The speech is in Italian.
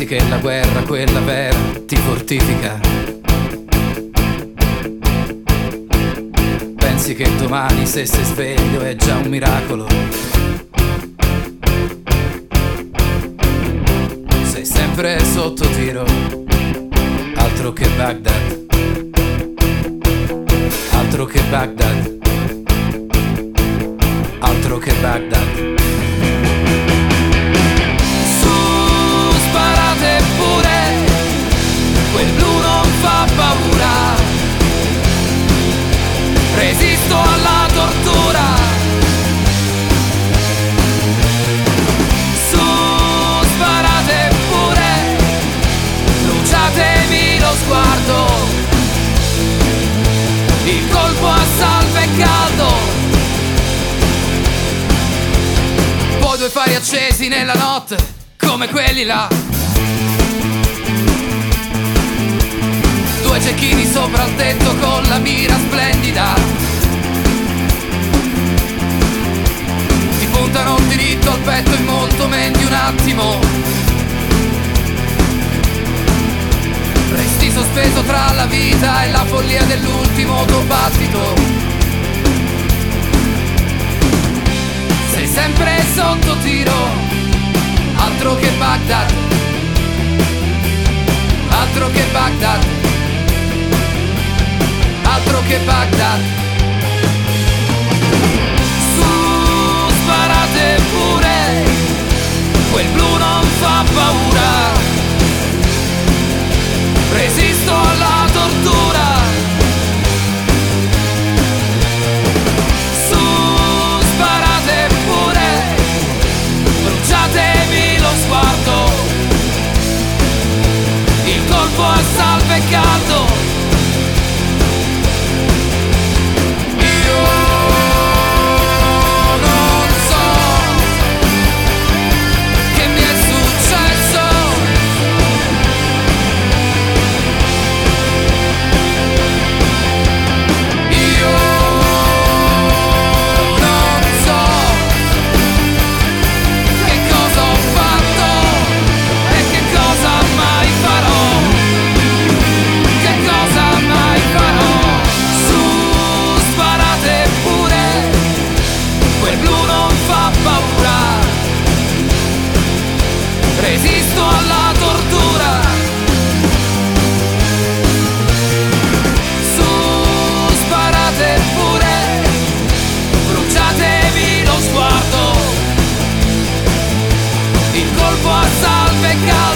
Pensi che la guerra, quella vera, ti fortifica. Pensi che domani se sei sveglio è già un miracolo. Sei sempre sotto tiro, altro che Baghdad, altro che Baghdad, altro che Baghdad. Resisto alla tortura. Su, sparate pure, bruciatemi lo sguardo. Il colpo a salve e caldo. Poi due fari accesi nella notte, come quelli là. Due cecchini sopra il tetto con la mira splendida. Ti puntano diritto al petto in molto meno di un attimo. Resti sospeso tra la vita e la follia dell'ultimo tuo battito. Sei sempre sotto tiro, altro che Baghdad, altro che Baghdad, altro che Baghdad. Su, sparate pure, quel blu non fa paura. Resisto alla tortura. Su, sparate pure, bruciatemi lo sguardo. Il colpo a salve e caldo. Resisto alla tortura. Su, sparate pure, bruciatevi lo sguardo. Il colpo a salve e caldo.